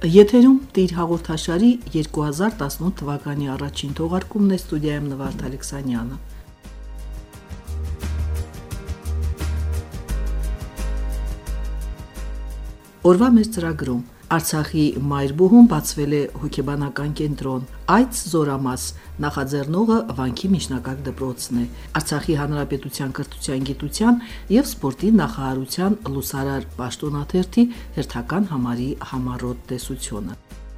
Եթերում Տիր հաղորդաշարի 2018 թվականի առաջին թողարկումն է, ստուդիայում Նվարդ Ալեքսանյանը։ Օրվա մեր ծրագրում Արցախի Մայրբուհում բացվել է հոգեբանական կենտրոն։ Այդ զորամաս նախաձեռնողը Վանքի միջնակարգ դպրոցն է։ Արցախի Հանրապետության կրթության, գիտության եւ սպորտի նախարարության լուսարար պաշտոնաթերթի հերթական համարի համառոտ տեսությունը։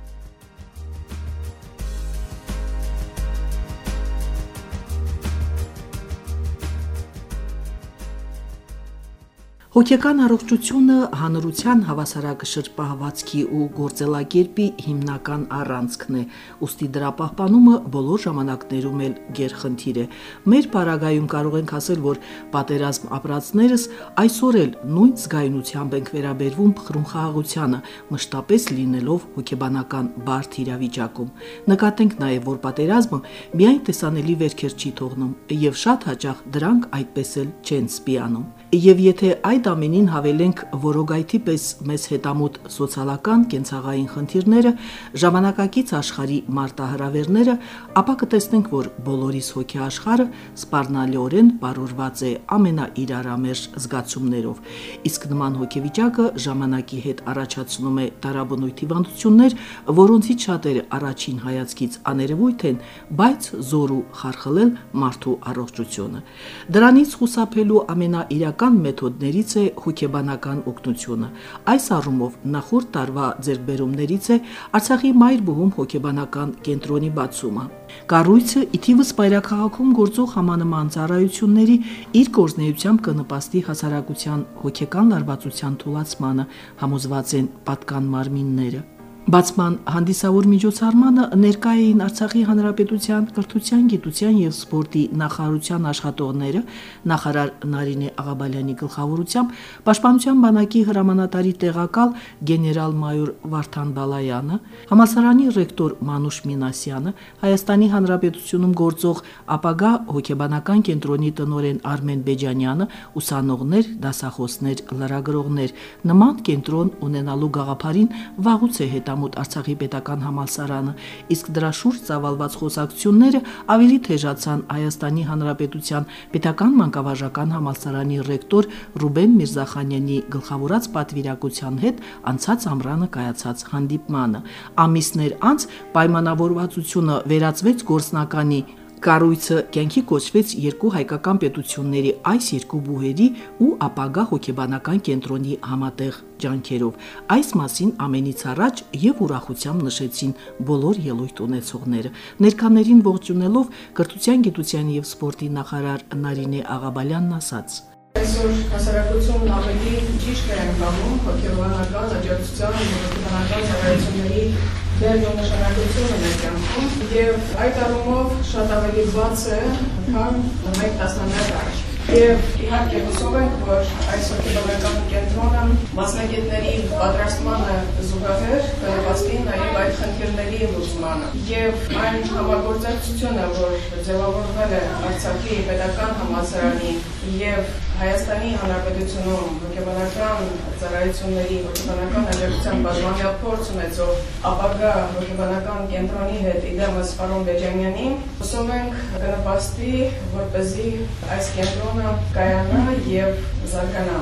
Հոգեկան առողջությունը հանրության հավասարակշռ պահվածքի ու գործելակերպի հիմնական առանցքն է, ուստի դրա պահպանումը բոլոր ժամանակներում էլ գերխնդիր է։ Մեր պարագայում կարող ենք ասել, որ պատերազմ ապրածներս այսօր էլ նույն զգայունությամբ ենք վերաբերվում փխրունխաղաղությանը, մշտապես լինելով հոգեբանական բարդ իրավիճակում։ Նկատենք նաև, որ պատերազմը միայն տեսանելի վերքեր չի թողնում, եւ շատ հաճախ դրանք այդպես էլ չեն սպիանում։ Եվ եթե այդ ամենին հավելենք որոգայթի պես մեզ հետամուտ սոցիալական կենցաղային խնդիրները, ժամանակակից աշխարհի մարտահրավերները, ապա կտեսնենք, որ բոլորիս հոգեաշխարհը սպառնալիորեն բարորված է ամենաիրարամերժ զգացումներով։ Իսկ նման հոգեվիճակը ժամանակի հետ առաջացնում է տարաբնույթ հիվանդություններ, որոնցից շատերը առաջին հայացքից աներևույթ են, բայց զոր ու խարխլել մարդու առողջությունը։ Դրանից խուսափելու ամենաիրական մեթոդներից է հոգեբանական օգնությունը։ Այս առումով նախորդ տարվա ձեռքբերումներից է Արցախի Մայրբուհում հոգեբանական կենտրոնի բացումը։ Կառույցը ի թիվս Մայրաքաղաքում գործող համանման ծառայությունների իր գործունեությամբ կնպաստի հասարակության հոգեկան լարվածության թուլացմանը, համոզված են պատկան մարմինները։ Բացման հանդիսավոր միջոցառմանը ներկա էին Արցախի Հանրապետության կրթության, գիտության եւ սպորտի նախարարության աշխատողները, նախարար Նարինե Աղաբալյանի գլխավորությամբ, Պաշտպանության բանակի հրամանատարի տեղակալ գեներալ-մայոր Վարդան Բալայանը, համալսարանի ռեկտոր Մանուշ Մինասյանը, Հայաստանի Հանրապետությունում գործող ապագա հոգեբանական կենտրոնի տնօրեն Արմեն Բեջանյանը, ուսանողներ, դասախոսներ, լրագրողներ։ Նման կենտրոն ունենալու գաղափարին վաղուց է մոտ Արցախի պետական համալսարանը, իսկ դրա շուրջ ծավալված խոսակցությունները ավելի թեժացան Հայաստանի Հանրապետության պետական մանկավարժական համալսարանի ռեկտոր Ռուբեն Միրզախանյանի գլխավորած պատվիրակության հետ անցած ամռանը կայացած հանդիպմանը։ Ամիսներ անց պայմանավորվածությունը վերածվեց գործնականի։ Կառույցը կյանքի կոչվեց երկու հայկական պետությունների այս երկու բուհերի ու ապագա հոգեբանական կենտրոնի համատեղ ջանքերով։ Այս մասին ամենից առաջ եւ ուրախությամբ նշեցին բոլոր ելույթ ունեցողները։ Ներկաներին ողջունելով կրթության, գիտության եւ սպորտի նախարար Նարինե Աղաբալյանն ասաց. Այսօր հասարակությունն ավելի ճիշտ է ընկալում հոգեբանական աջակցության եւ հոգեբանական ծառայությունների դերն ու նշանակությունը մեր կյանքում եւ այդ առումով շատ ավելի բաց է, քան մեկ տասնամյակ առաջ։ Եվ իհարկե հուսով ենք, որ այս հոգեբանական կենտրոնը մասնագետների պատրաստմանը զուգահեռ կնպաստի նաև այդ խնդիրների լուծմանը։ Եվ այն համագործակցությունը, որ ձևավորվել է Արցախի պետական համալսարանի եւ Հայաստանի Հանրապետությունում հոգեբանական ծառայությունների հոգեբանական աջակցության բազմամյա փորձ ունեցող ապագա հոգեբանական կենտրոնի հետ իդեմս պարոն Բեջանյանի, հուսով ենք կնպաստի, որպեսզի այս կենտրոնը կայանա եւ զարգանա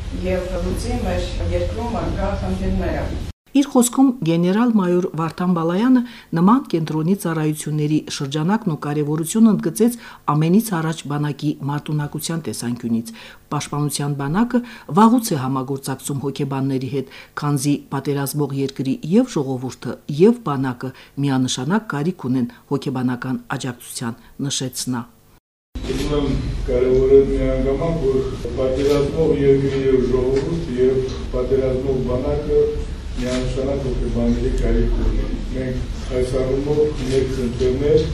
եւ լուծի մեր երկրում առկա խնդիրները։ Իր խոսքում գեներալ-մայոր Վարդան Բալայանը նման կենտրոնի ծառայությունների շրջանակն ու կարևորությունը ընդգծեց ամենից առաջ բանակի մարտունակության տեսանկյունից։ Պաշտպանության բանակը վաղուց է համագործակցում հոգեբանների հետ, քանզի պատերազմող երկրի եւ ժողովուրդը եւ բանակը միանշանակ կարիք ունեն հոգեբանական աջակցության, նշեց նա։ Ուզում կարևոր է միանգամակ, որ պատերազմող երկրի եւ ժողովուրդ եւ պատերազմող բանակը միանշանակ հոգեբանների կարիք ունեն։ Մենք այս առումով մեկ ընկերներ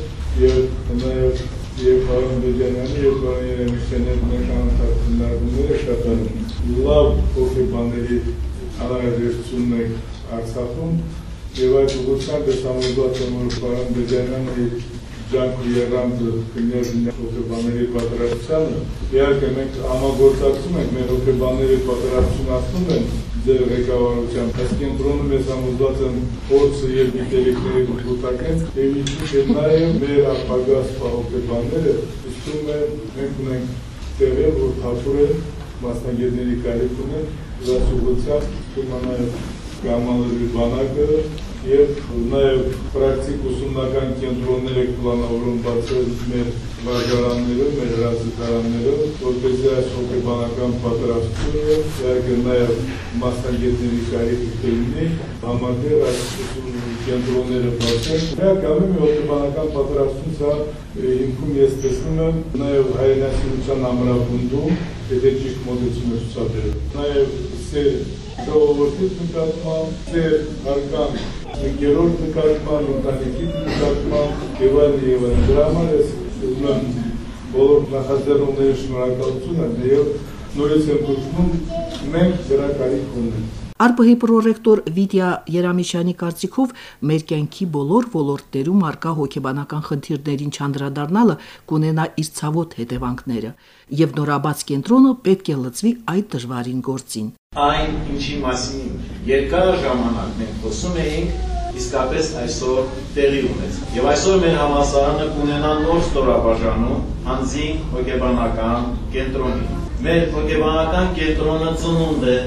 եւ նաեւ պարոն Բեջանյանի եւ պարոն Երեմիշյանի մենք անհատությունները շատ լավ հոգեբանների անհրաժեշտությունն է Արցախում եւ այդ ուղղությամբ համոզված եմ, որ պարոն Բեջանյանի ջանք ու եռանդը կներնի հոգեբանների պատրաստությանը։ Իհարկե մենք համագործակցում ենք, մեր հոգեբանների պատրաստությունն ասում են ձեր ղեկավարությամբ այս կենտրոնում ես համոզված եմ փորձը եւ գիտելիքների կուտակեն եւ ինչու՞ նաեւ մեր ապագա սպահողջաբանները իստում է մենք ունենք տեղեր որ թափուրեն մասնագետների կարիք ունեն զասուգությամբ կումանայ կամալի բանակը եւ նաեւ պրակտիկ ուսումնական կենտրոններ եք պլանավորում բացել մեր վարժարաններում, մեր հրաշքարաններում, որպեսզի այս հոգեբանական պատրաստությունը իհարկե նաեւ մասնագետների կարիք լինի, համատեղ այս կենտրոնները բացել։ Իրականում հոգեբանական պատրաստության հիմքում ես տեսնում եմ նաեւ հայրենասիրության ամրապնդում, եթե ճիշտ մոտեցում ցուցաբերել։ Նաեւ սեր ժողովրդի նկատմամբ, սեր արկան երրորդ նկատմամբ, ընտանիքի նկատմամբ եւ այլն դրա համար ես ուզում եմ բոլոր նախաձեռնողների շնորհակալություն եւ նորից եմ կոչում մենք դրա կարիք ունենք։ ԱՌՊՀ-ի պրոռեկտոր Վիտյա Երամիշյանի կարծիքով մեր կյանքի բոլոր ոլորտներում արկա հոգեբանական խնդիրներին չանդրադառնալը կունենա իր ցավոտ հետևանքները եւ նորաբաց կենտրոնը պետք է լծվի այդ դժվարին գործին։ Այն ինչի մասին երկար ժամանակ մենք խոսում էինք, իսկապես այսօր տեղի ունեցավ։ Եվ այսօր մեր համալսարանը կունենա նոր ստորաբաժանում հանձին հոգեբանական կենտրոնի։ Մեր հոգեբանական կենտրոնը ծնունդ է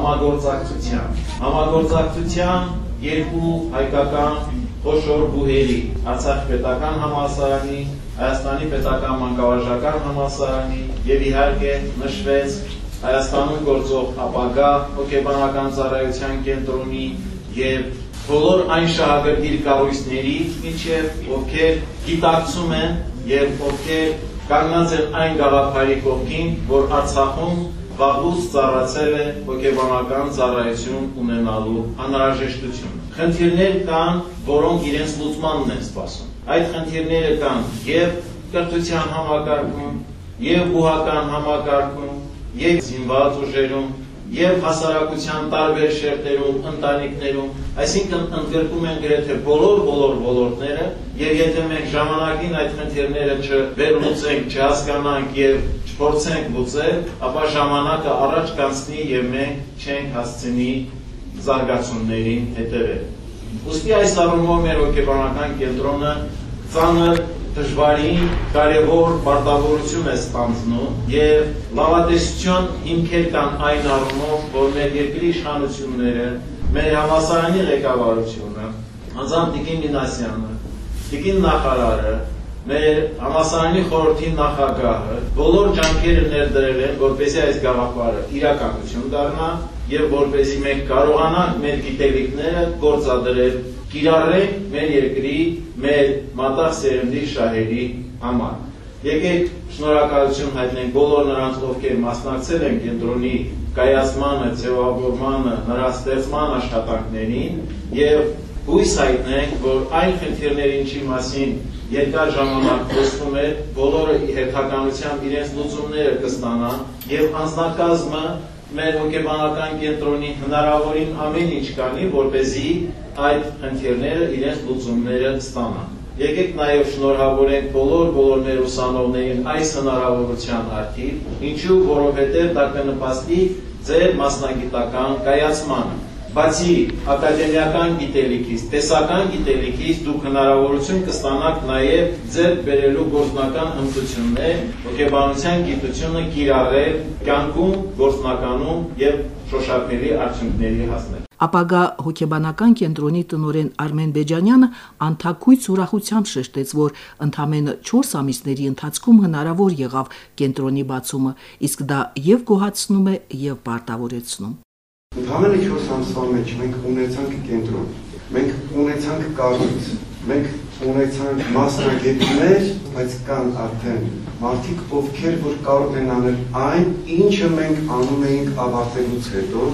համագործակցության երկու հայկական խոշոր բուհերի, Արցախի պետական համալսարանի, Հայաստանի պետական մանկավարժական համալսարանի եւ իհարկե նշվեց Հայաստանում գործող ապագա հոգեբանական ծառայության կենտրոնի եւ բոլոր այն շահագրգիռ կառույցների, մինչև ովքեր գիտակցում են եւ ովքեր կանգնած են այն գաղափարի կողքին, որ Արցախում վաղուց ծառացել է հոգեբանական ծառայություն ունենալու անհրաժեշտություն։ Խնդիրներ կան, որոնք իրենց լուծմանն են սպասում։ Այդ խնդիրները կան եւ կրթության համակարգում, եւ բուհական համակարգում, եւ զինված ուժերում, եւ հասարակության տարբեր շերտերում, ընտանիքներում, այսինքն ընդգրկում են գրեթե բոլոր ոլորտները, եւ եթե մենք ժամանակին այդ խնդիրները չվերլուծենք, չհասկանանք եւ չփորձենք լուծել, ապա ժամանակը առաջ կանցնի եւ մենք չենք հասցնի զարգացումներին հետևել։ Ուստի այս առումով մեր հոգեբանական կենտրոնը ծանր դժվարին կարևոր պարտավորություն է ստանձնում եւ լավատեսություն հիմքեր կան այն առումով, որ մեր երկրի իշխանությունները, մեր համալսարանի ղեկավարությունը, անձամբ Տիկին Մինասյանը, Տիկին նախարարը, մեր համալսարանի խորհրդի նախագահը բոլոր ջանքերը ներդրել են, որպեսզի այս գաղափարը իրականություն դառնա եւ որպեսզի մենք կարողանանք մեր գիտելիքները գործադրել կիրառենք մեր երկրի, մեր մատաղ սերնդի շահերի համար։ Եկեք շնորհակալություն հայտնենք բոլոր նրանց, ովքեր մասնակցել են կենտրոնի կայացմանը, ձևավորմանը, նրա ստեղծման աշխատանքներին եւ հույս հայտնենք, որ այն խնդիրների ինչի մասին երկար ժամանակ խոսվում է, բոլորը հերթականությամբ իրենց լուծումները կստանան եւ անձնակազմը մեր հոգեբանական կենտրոնի հնարավորին ամեն ինչ կանի, որպեսզի այդ խնդիրները իրենց լուծումները ստանան։ Եկեք նաև շնորհավորենք բոլոր մեր ուսանողներին այս հնարավորության արդիվ, ինչու, որովհետև դա կնպաստի ձեր մասնագիտական կայացմանը։ Բացի ակադեմիական գիտելիքից, տեսական գիտելիքից դուք հնարավորություն կստանաք նաև ձեր բերելու գործնական հմտություններ, հոգեբանության գիտությունը կիրառել կյանքում, գործնականում եւ շոշափելի արդյունքների հասնել։ Ապագա հոգեբանական կենտրոնի տնօրեն Արմեն Բեջանյանը անթաքույց ուրախությամբ շեշտեց, որ ընդամենը 4 ամիսների ընթացքում հնարավոր եղավ կենտրոնի բացումը, իսկ դա եւ գոհացնում է եւ պարտավորեցնում։ Ընդամենը 4 ամսվա մեջ մենք ունեցանք կենտրոն, մենք ունեցանք կառույց, մենք ունեցանք մասնագետներ, բայց կան արդեն մարդիկ, ովքեր որ կարող են անել այն, ինչը մենք անում էինք ավարտելուց հետո,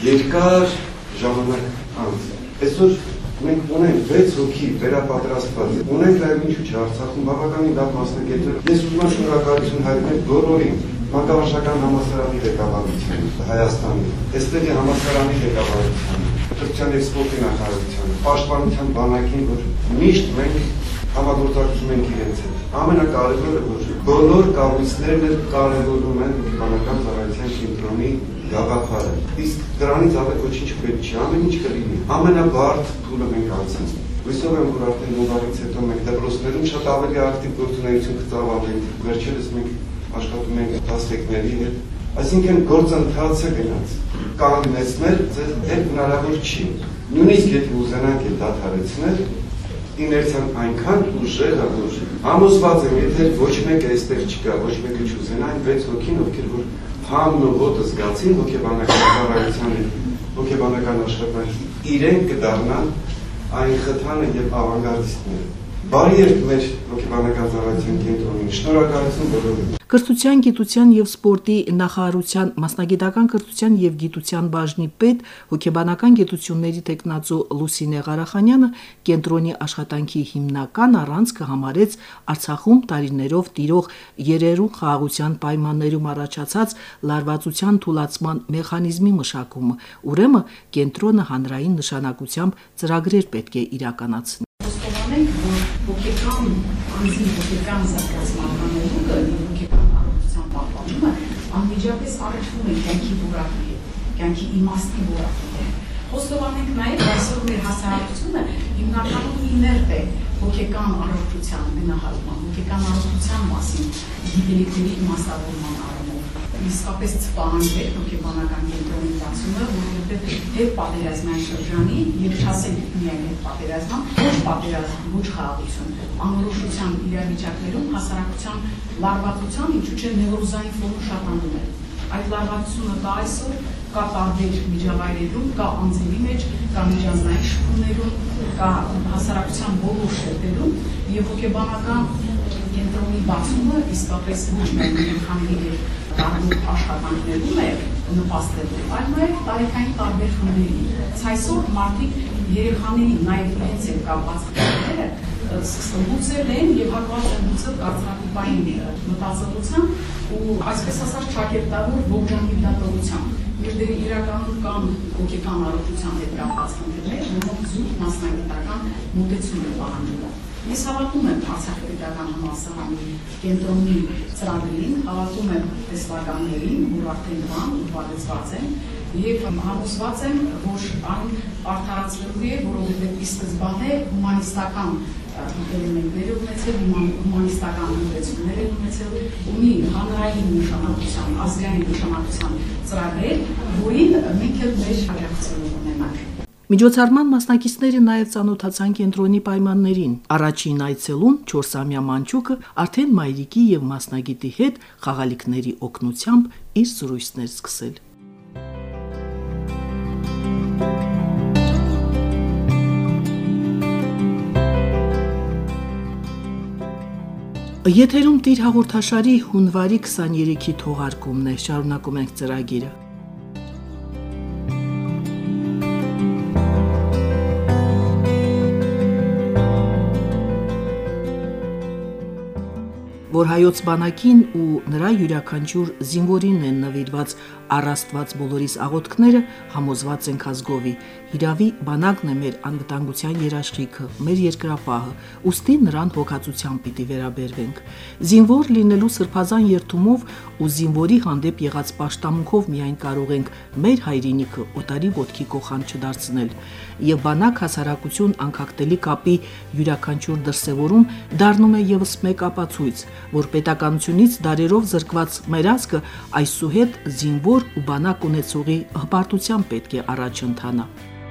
երկար ժամանակ անց։ Այսօր մենք ունենք 6 հոգի վերապատրաստված, ունենք նաև ինչու՞ չէ Արցախում բավականին լավ մասնագետներ։ Ես ուզում եմ շնորհակալություն հայտնել բոլորին, մանկավարժական համալսարանի ղեկավարությանը, Հայաստանի, այստեղի համալսարանի ղեկավարությանը, կրթության եւ սպորտի նախարարությանը, պաշտպանության բանակին, որ միշտ մենք համագործակցում ենք իրենց հետ։ Ամենակարևորը որ բոլոր կառույցներն կարևորում են հոգեբանական ծառայության կենտրոնի գաղափարը։ Իսկ դրանից ավելի ոչինչ պետք չի, ամեն ինչ կլինի։ Ամենաբարդ փուլը մենք անցանք։ Հույսով եմ, որ արդեն նորից հետո մենք դպրոցներում շատ ավելի ակտիվ գործունեություն կծավալենք։ Վերջերս մենք աշխատում ենք դասեկների հետ, այսինքն գործընթացը գնաց։ Կանգնեցնել ձեզ հետ հնարավոր չի։ Նույնիսկ եթե ուզենանք դադարեցնել, իներցիան այնքան ուժեղ է, որ համոզված եմ, եթե ոչ մեկը այստեղ չկա, ոչ մեկը չուզենա, այն 6 հոգին, ովքեր որ համն ու ոտը զգացին հոգեբանական ծառայության, հոգեբանական աշխատանքի, իրենք կդառնան այն խթանը եւ ավանգարդիստները։ Բարի երբ մեր հոգեբանական ծառայության կենտրոնին, շնորհակալություն բոլորին։ Կրթության, գիտության եւ սպորտի նախարարության մասնագիտական կրթության եւ գիտության բաժնի պետ հոգեբանական գիտությունների տեխնացու Լուսինե Ղարախանյանը կենտրոնի աշխատանքի հիմնական առանցքը համարեց Արցախում տարիներով տիրող երերու խաղաղության պայմաններում առաջացած լարվածության թուլացման մեխանիզմի մշակումը, ուրեմն կենտրոնը հանրային նշանակությամբ ծրագրեր պետք է իրականացնի։ Հոգեկան անձի հոգեկան զարգացման անելուկը և հոգեկան առողջության պահպանումը անմիջապես առնչվում են կյանքի որակի հետ, կյանքի իմաստի որակի հետ։ Խոստովանենք նաև այսօր մեր հասարակությունը հիմնականում իներտ է հոգեկան առողջության գնահատման, հոգեկան առողջության մասին գիտելիքների իմաստավորման առումով։ Իսկապես սպահանջ է հոգեբանական կենտրոնի բացումը, որովհետև հետ պատերազմյան շրջանի, եւ չասենք միայն հետ պատերազմյան, ոչ պատերազմ, ոչ խաղաղություն, անորոշության իրավիճակներում հասարակության լարվածության, ինչու՞ չէ նևրոզային ֆոնը շատանում է։ Այդ լարվածությունը կա այսօր, կա տարբեր միջավայրերում, կա անձերի մեջ, կա միջանձնային շփումներում, կա հասարակության բոլոր շերտերում եւ հոգեբանական կենտրոնի բացումը իսկապես ոչ միայն երեխաների տարբեր աշխատանքներում է նպաստելու, այլ նաև տարիքային տարբեր խմբերի։ Այսօր մարդիկ երեխաների նաև իրենց հետ կապված խնդիրները լուծել են եւ հակված են լուծել կարծրատիպային մտածողության ու այսպես ասած ճակերտավոր ողջամիտ Մեր դեր իրականում կան հոգեկան առողջության հետ կապված խնդիրներ, որոնք զուտ մասնագիտական մոտեցում են պահանջում։ Ես հավատում եմ Արցախի պետական համալսարանի կենտրոնի ծրագրին, հավատում եմ տեսլականներին, որ արդեն կան ու բացված են, եւ համոզված եմ, որ այն արդարացվելու է, որովհետեւ ի սկզբանե հումանիստական էլեմենտներ ունեցել, հումանիստական մոտեցումներ ունեցել, ունի հանրային նշանակության, ազգային նշանակության ծրագրեր, որին մենք էլ մեր աջակցություն ունենանք։ Միջոցառման մասնակիցները նաև ծանոթացան կենտրոնի պայմաններին։ Առաջին այցելուն 4-ամյա մանչուկը արդեն մայրիկի եւ մասնագետի հետ խաղալիքների օգնությամբ իր զրույցներ սկսել։ Եթերում տիր հաղորդաշարի հունվարի 23-ի թողարկումն է, շարունակում ենք ծրագիրը։ Որ հայոց բանակին ու նրա յուրաքանչյուր զինվորին են նվիրված առաստված բոլորիս աղոթքները, համոզված ենք ազգովի։ Հիրավի բանակն է մեր անվտանգության երաշխիքը, մեր երկրապահը, ուստի նրան հոգացությամբ պիտի վերաբերվենք։ Զինվոր լինելու սրբազան երթումով ու զինվորի հանդեպ եղած պաշտամունքով միայն կարող ենք մեր հայրենիքը օտարի ոտքի կոխան չդարձնել։ Եվ բանակ հասարակություն անկախտելի կապի յուրաքանչյուր դրսևորում դառնում է եւս մեկ ապացույց, որ պետականությունից դարերով զրկված մեր ազգը այսուհետ զինվոր ու բանակ ունեցողի հպարտությամբ պետք է առաջ ընթանա։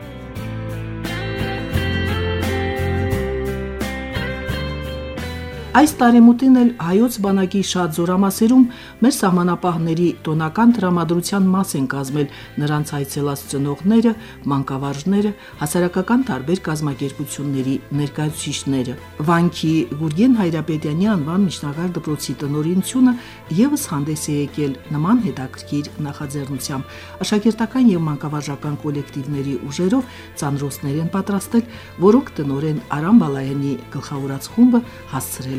Այս տարեմուտին էլ հայոց բանակի շատ զորամասերում մեր սահմանապահների տոնական տրամադրության մաս են կազմել նրանց այցելած ծնողները, մանկավարժները, հասարակական տարբեր կազմակերպությունների ներկայացուցիչները։ Վանքի Գուրգեն Հայրապետյանի անվան միջնակարգ դպրոցի տնօրինությունը եւս հանդես է եկել նման հետաքրքիր նախաձեռնությամբ։ Աշակերտական եւ մանկավարժական կոլեկտիվների ուժերով ծանրոցներ են պատրաստել, որոնք տնօրեն Արամ Բալայանի գլխավորած խումբը հասցրել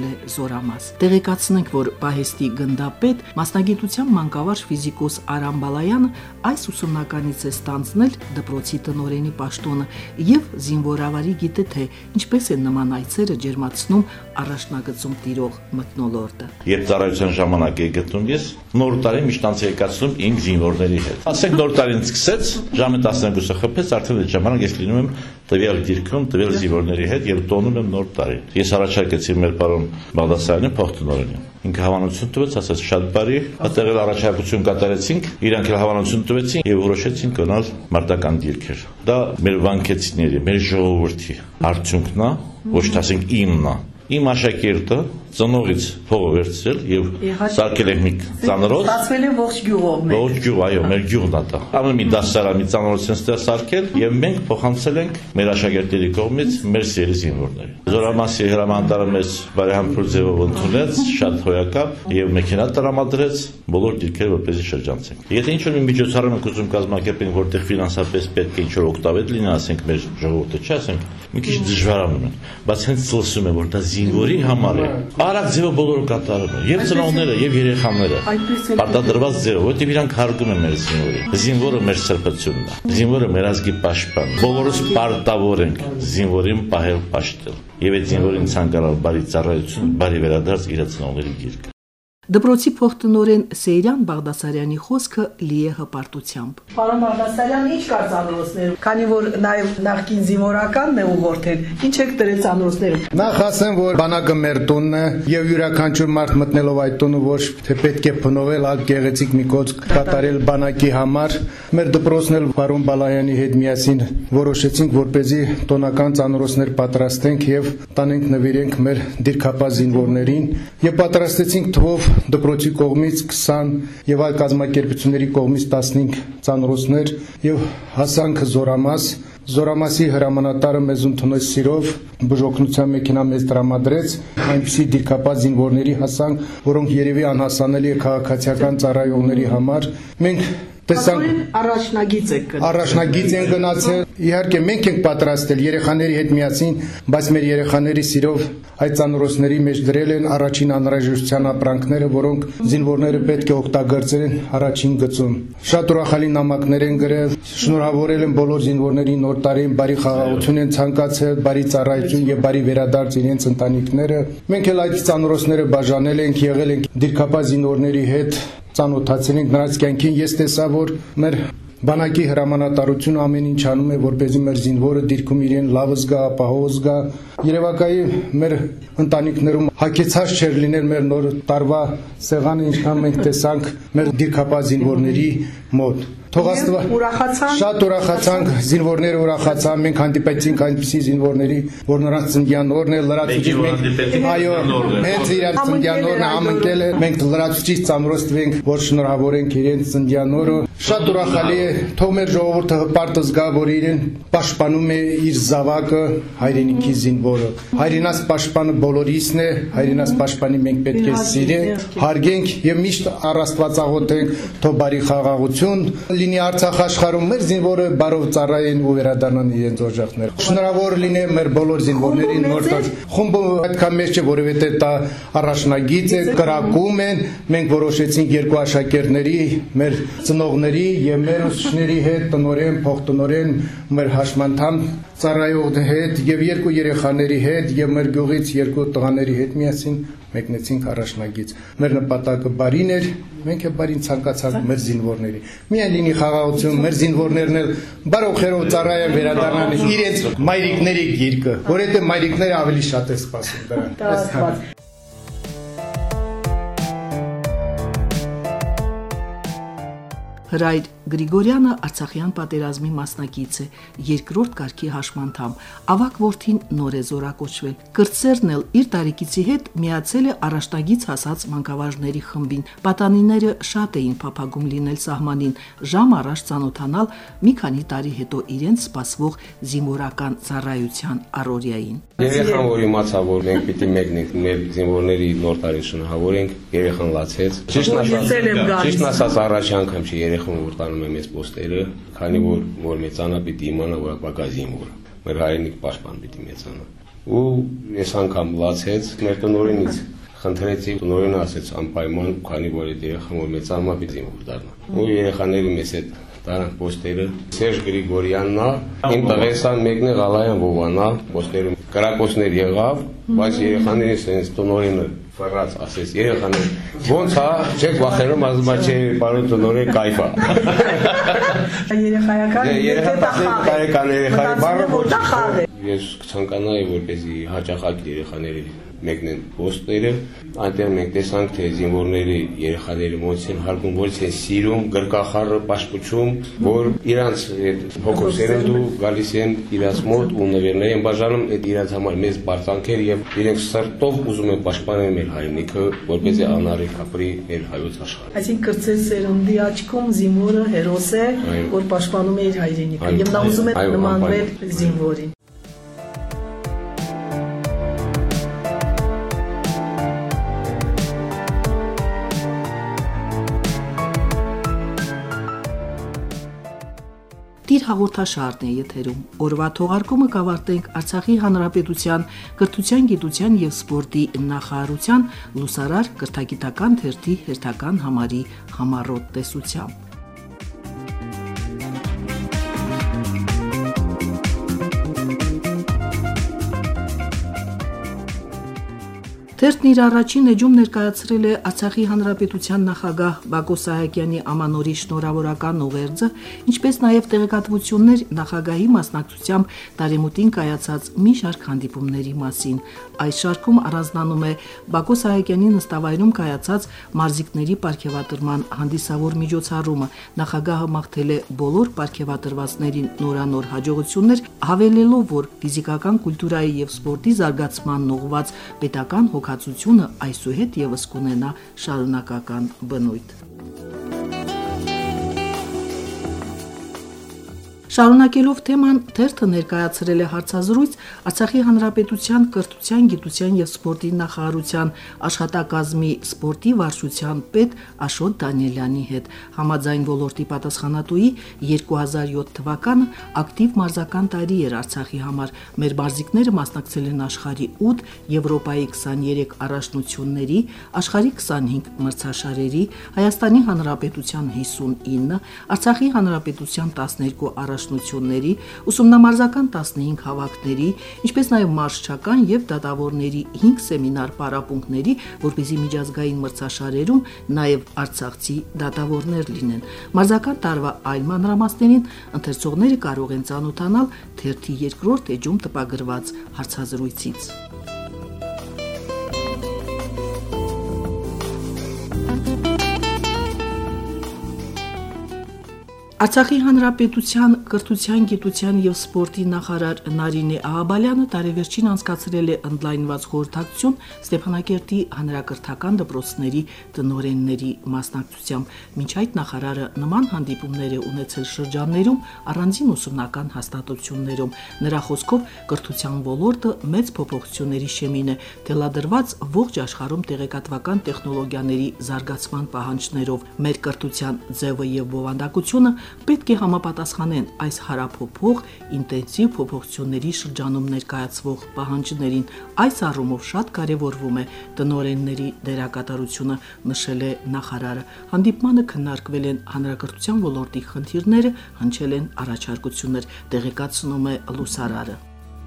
է զորամաս։ Տեղեկացնենք, որ պահեստի գնդապետ, մասնագիտությամբ մանկավարժ ֆիզիկոս Արամ Բալայանը այս ուսումնականից է ստանձնել դպրոցի տնօրենի պաշտոնը եւ զինվորավարի գիտե թե ինչպես են նման այցերը ջերմացնում առաջնագծում տիրող մթնոլորտը։ Երբ ծառայության ժամանակ էի գտնում ես, նոր տարի միշտ անց եկացնում 5 զինվորների հետ։ Ասենք նոր տարին սկսեց, ժամը 12-ը խփեց, արդեն այդ ժամանակ ես լինում եմ տվյալ դիրքում, տվյալ զինվորների հետ եւ տոնում եմ նոր տարին։ Ես առաջարկեցի մեր պարոն Բաղդասարյանին փոխտնօրենին։ Ինքը հավանություն տվեց, ասաց շատ բարի, այդտեղ առաջարկություն կատարեցինք, իրանք էլ հավանություն տվեցին եւ որոշեցին գնալ մարտական դիրքեր։ Դա մեր վանքեցիների, մեր ժողովրդի արդյունքն է, ոչ թե ասենք իմն է։ Իմ աշակերտը ծնողից փողը վերցրել եւ սարքել եք մի ծանրոց։ Ստացվել է ողջ գյուղով մեկ։ Ողջ գյուղ, այո, մեր գյուղն է դա։ Ամեն մի դասարան մի ծանրոց են ստեղ սարքել եւ մենք փոխանցել ենք մեր աշակերտների կողմից մեր սիրելի զինվորներին։ Զորամասի հրամանատարը մեզ բարեհամբույր ձևով ընդունեց, շատ հոյակապ եւ մեքենա տրամադրեց բոլոր դիրքերը որպեսզի շրջանցենք։ Եթե ինչ-որ մի միջոցառում ենք ուզում կազմակերպենք, որտեղ ֆինանսապես պետք է ինչ-որ օգտավետ լինի, ասենք մեր ժողովուրդը, չէ, ասենք մի քիչ դժվարանում են, բայց հենց լսում եմ, որ դա զինվորի համար է։ Արագ ձևը բոլորը կատարում են, եւ ծնողները, եւ երեխաները։ Պարտադրված ձևով, որտեղ իրանք հարգում են մեր զինվորին։ Զինվորը մեր սրբությունն է։ Զինվորը մեր ազգի պաշտպանն է։ Բոլորս պարտավոր ենք զինվորին պահել պաշտել։ Եվ այդ զինվորին ցանկալալ բարի ծառայություն, բարի վերադարձ իր ծնողների գիրկը։ Դպրոցի փոխտնօրեն Սեյրան Բաղդասարյանի խոսքը լի է հպարտությամբ։ Պարոն Բաղդասարյան, ինչ կար ծանրոցներում, քանի որ նաև նախկին զինվորականն է ուղղորդել, ինչ եք դրել ծանրոցներում։ Նախ ասեմ, որ բանակը մեր տունն է եւ յուրաքանչյուր մարդ մտնելով այդ տունը ոչ թե պետք է փնովել, այլ գեղեցիկ մի կոծք կատարել բանակի համար։ Մեր դպրոցն էլ պարոն Բալայանի հետ միասին որոշեցինք, որպեսզի տոնական ծանրոցներ պատրաստենք եւ տանենք նվիրենք մեր դիրքապահ զինվորներին եւ պատրաստեցինք թվով դպրոցի կողմից 20 եւ այլ կազմակերպությունների կողմից 15 ծանրոցներ եւ հասանք Զորամաս։ Զորամասի հրամանատարը մեզ ընդունեց սիրով, բժօգնության մեքենա մեզ տրամադրեց, այնպիսի դիրքապահ զինվորների հասանք, որոնք երևի անհասանելի է քաղաքացիական ծառայողների համար։ Մենք Առաջնագիծ եք գնացել։ Առաջնագիծ են գնացել։ Իհարկե մենք ենք պատրաստել երեխաների հետ միասին, բայց մեր երեխաների սիրով այդ ծանրոցների մեջ դրել են առաջին անհրաժեշտության ապրանքները, որոնք զինվորները պետք է օգտագործեն առաջին գծում։ Շատ ուրախալի նամակներ են գրել, շնորհավորել են բոլոր զինվորներին նոր տարին, բարի խաղաղություն են ցանկացել, բարի ծառայություն եւ բարի վերադարձ իրենց ընտանիքները։ Մենք էլ այդ ծանրոցները բաժանել ենք, եղել ենք դիրքապահ զինվորների հետ, ծանոթացել ենք նրանց կյանքին։ Ես տեսա, որ մեր բանակի հրամանատարությունը ամեն ինչ անում է, որպեսզի մեր զինվորը դիրքում իրեն լավ զգա, ապահով զգա։ Երևակայի մեր ընտանիքներում հագեցած չէր լինել մեր նոր տարվա սեղանը, ինչքան մենք տեսանք մեր դիրքապահ զինվորների մոտ։ Շատ ուրախացանք, զինվորները ուրախացան, մենք հանդիպեցինք այնպիսի զինվորների, որ նրանց ծննդյան օրն է, լրացուցիչ մենք, այո, հենց իրար ծննդյան օրն է համընկել է, մենք լրացուցիչ ծանրոց տվենք, որ շնորհավորենք իրենց ծննդյան օրը։ Շատ ուրախալի է, թող մեր ժողովուրդը հպարտ զգա, որ իրեն պաշտպանում է իր զավակը, հայրենիքի զինվորը։ Հայրենաց պաշտպանը բոլորիսն է, հայրենաց պաշտպանի մենք պետք է սիրենք, հարգենք եւ միշտ առ Աստված աղոթենք, թող բարի խաղաղություն լինի Արցախ աշխարհում, մեր զինվորը բարով ծառայեն ու վերադառնան իրենց օժախներ։ Շնորհավոր լինեմ մեր բոլոր զինվորներին նոր տար։ Խումբը այդքան մեծ չէ, որովհետեւ դա առաջնագիծ է, կրակում են։ Մենք որոշեցինք երկու աշակերտների, մեր ծնողների եւ մեր ուսուցիչների հետ, տնօրեն, փոխտնօրեն, մեր հաշմանդամ ծառայողների հետ եւ երկու երեխաների հետ եւ մեր գյուղից երկու տղաների հետ միասին մեկնեցինք առաջնագիծ։ Մեր նպատակը բարին էր, մենք է բարին ցանկացանք մեր զինվորների։ Միայն լինի խաղաղություն, մեր զինվորներն էլ բարով խերով ծառայեն, վերադառնան իրենց մայրիկների գիրկը, որովհետեւ մայրիկները ավելի շատ է սպասում դրան։ Հրայր Գրիգորյանը Արցախյան պատերազմի մասնակից է, երկրորդ կարգի հաշմանդամ, ավագ որդին նոր է զորակոչվել։ Կրտսերն էլ իր տարեկիցի հետ միացել է առաջնագիծ հասած մանկավարժների խմբին։ Պատանիները շատ էին փափագում լինել սահմանին, ժամ առաջ ծանոթանալ մի քանի տարի հետո իրենց սպասվող զինվորական ծառայության առօրյային։ Երեխան, որ իմացավ, որ մենք պիտի մեկնենք մեր զինվորների նոր տարի շնորհավորենք, երեխան լացեց։ Ճիշտն ասած, առաջ անգամ չի երեխան որ տանում է մեզ պոստերը, քանի որ մեծանա պիտի իմանա, որ ապագա զինվոր։ Մեր հայրենիք պաշտպան պիտի մեծանա։ ու այս անգամ լացեց մեր տնօրենից խնդրեցի տնօրենը ասեց անպայման քանի որ այդ երեխան որ մեծանա պիտի որ դառնա ու երեխաների մեծ այդ տարան պոստերը Սերժ Գրիգորյանն է իմ տղեսան մեկն է Ղալայան Վովանն է պոստերը կրակոցներ եղավ բայց երեխաների sense տնօրենը ֆռած ասեց երեխաներ ոնց է չեք վախենում ասում չէ պարոն տնօրեն կայֆ է երեխաների բառը ես կցանկանայի որպեսզի հաճախակ երեխաների մեկն են պոստերը այնտեղ մենք տեսանք թե զինվորների երեխաների ոնց են հարգում ոնց են սիրում գրկախառը պաշտպում որ իրանց հոգով սերնդու գալիս են իրաց մոտ ու նվերներ են բաժանում այդ իրաց համար մեծ բարձանքեր եւ իրենք սրտով ուզում են պաշտպանել մեր հայրենիքը որպեսզի անառիկ ապրի մեր հայոց աշխարհը այսինքն կրծել սերնդի աչքում զինվորը հերոս է որ պաշտպանում է իր հայրենիքը եւ նա ուզում է նմանվել զինվորին Տիր հաղորդաշարն է եթերում։ Օրվա թողարկումը կավարտենք Արցախի Հանրապետության կրթության, գիտության եւ սպորտի նախարարության լուսարար կրթագիտական թերթի հերթական համարի համառոտ տեսությամբ։ Թերթն իր առաջին էջում ներկայացրել է Արցախի Հանրապետության նախագահ Բակո Սահակյանի ամանորի շնորհավորական ուղերձը, ինչպես նաև տեղեկատվություններ նախագահի մասնակցությամբ տարեմուտին կայացած մի շարք հանդիպումների մասին։ Այս շարքում առանձնանում է Բակո Սահակյանի նստավայրում կայացած մարզիկների պարգևատրման հանդիսավոր միջոցառումը։ Նախագահը մաղթել է բոլոր պարգևատրվածներին նորանոր հաջողություններ, հավելելով, որ ֆիզիկական կուլտուրայի եւ սպորտի զարգացմանն ուղղված պետական հոգացությունը այսուհետ եւս կունենա շարունակական բնույթ։ Շարունակելով թեման, թերթը ներկայացրել է հարցազրույց Արցախի Հանրապետության կրթության, գիտության եւ սպորտի նախարարության աշխատակազմի սպորտի վարչության պետ Աշոտ Դանիելյանի հետ։ Համաձայն ոլորտի պատասխանատուի 2007 թվականը ակտիվ մարզական տարի էր Արցախի համար։ Մեր մարզիկները մասնակցել են աշխարհի 8, Եվրոպայի 23 առաջնությունների, աշխարհի 25 մրցաշարերի, Հայաստանի Հանրապետության 59, Արցախի Հանրապետության 12 առաջնությունների, ուսումնամարզական 15 հավաքների, ինչպես նաև մարզչական եւ դատավորների 5 սեմինար պարապմունքների, որպեսզի միջազգային մրցաշարերում նաև արցախցի դատավորներ լինեն։ Մարզական տարվա այլ մանրամասներին ընթերցողները կարող են ծանոթանալ թերթի երկրորդ էջում տպագրված հարցազրույցից։ Արցախի Հանրապետության կրթության, գիտության եւ սպորտի նախարար Նարինե Աղաբալյանը տարեվերջին անցկացրել է ընդլայնված խորհրդակցություն Ստեփանակերտի հանրակրթական դպրոցների տնօրենների մասնակցությամբ։ Մինչ այդ նախարարը նման հանդիպումներ է ունեցել շրջաններում առանձին ուսումնական հաստատություններում։ Նրա խոսքով կրթության ոլորտը մեծ փոփոխությունների շեմին է, թելադրված ողջ աշխարհում տեղեկատվական տեխնոլոգիաների զարգացման պահանջներով։ Մեր կրթության ձևը եւ բովանդակությունը պետք է համապատասխանեն այս հարափոփող ինտենսիվ փոփոխությունների շրջանում ներկայացվող պահանջներին։ Այս առումով շատ կարևորվում է տնօրենների դերակատարությունը, նշել է նախարարը։ Հանդիպմանը քննարկվել են հանրակրթության ոլորտի խնդիրները, հնչել են առաջարկություններ, տեղեկացնում է լուսարարը։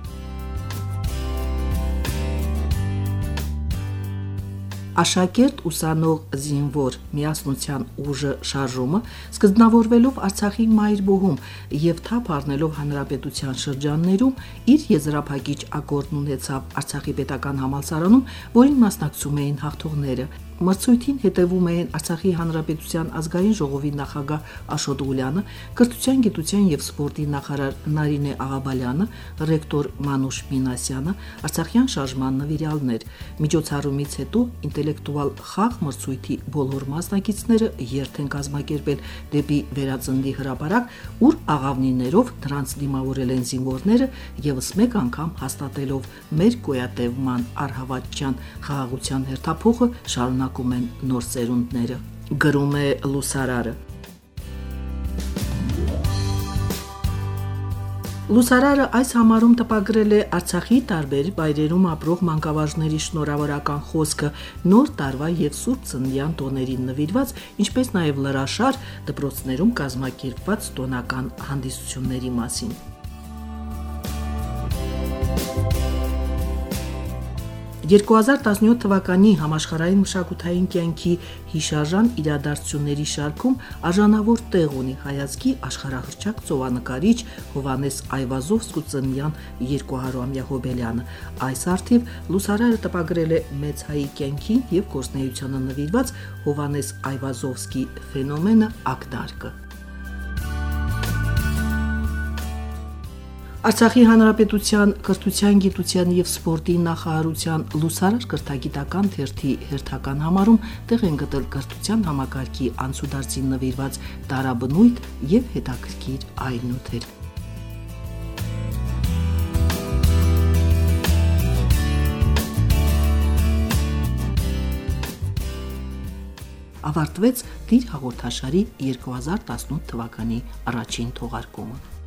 Աշակերտ ուսանող զինվոր միասնության ուժը շարժումը սկզբնավորվելով Արցախի մայրբոհում եւ թափ առնելով հանրապետության շրջաններում իր եզրափակիչ ակորդն ունեցավ Արցախի պետական համալսարանում, որին մասնակցում էին հաղթողները։ Մրցույթին հետևում էին Արցախի Հանրապետության ազգային ժողովի նախագահ Աշոտ Ղուլյանը, կրթության, գիտության եւ սպորտի նախարար Նարինե Աղաբալյանը, ռեկտոր Մանուշ Մինասյանը, Արցախյան շարժման նվիրյալներ։ Միջոցառումից հետո ինտելեկտուալ խաղ մրցույթի բոլոր մասնակիցները երթ են կազմակերպել դեպի Վերածնդի հրապարակ, ուր աղավնիներով նրանց դիմավորել են զինվորները եւս մեկ անգամ հաստատելով մեր գոյատևման առհավատչյան խաղաղության հերթափոխը շարունակում են նոր սերունդները, գրում է լուսարարը։ Լուսարարը այս համարում տպագրել է Արցախի տարբեր վայրերում ապրող մանկավարժների շնորհավորական խոսքը նոր տարվա եւ Սուրբ Ծննդյան տոներին նվիրված, ինչպես նաեւ լրաշար դպրոցներում կազմակերպված տոնական հանդիսությունների մասին։ 2017 թվականի համաշխարհային մշակութային կյանքի հիշարժան իրադարձությունների շարքում արժանավոր տեղ ունի հայացքի աշխարհահռչակ ծովանկարիչ Հովհաննես Այվազովսկու ծննդյան 200-ամյա հոբելյանը։ Այս առթիվ լուսարարը տպագրել է մեծ հայի կյանքին եւ գործնեությանը նվիրված Հովհաննես Այվազովսկի ֆենոմենը ակնարկը։ Արցախի հանրապետության կրթության, գիտության եւ սպորտի նախարարության լուսարար կրթագիտական թերթի հերթական համարում տեղ են գտել կրթության համակարգի անցուդարձին նվիրված տարաբնույթ եւ հետաքրքիր այլ նյութեր։ Ավարտվեց Տիր հաղորդաշարի 2018 թվականի առաջին թողարկումը։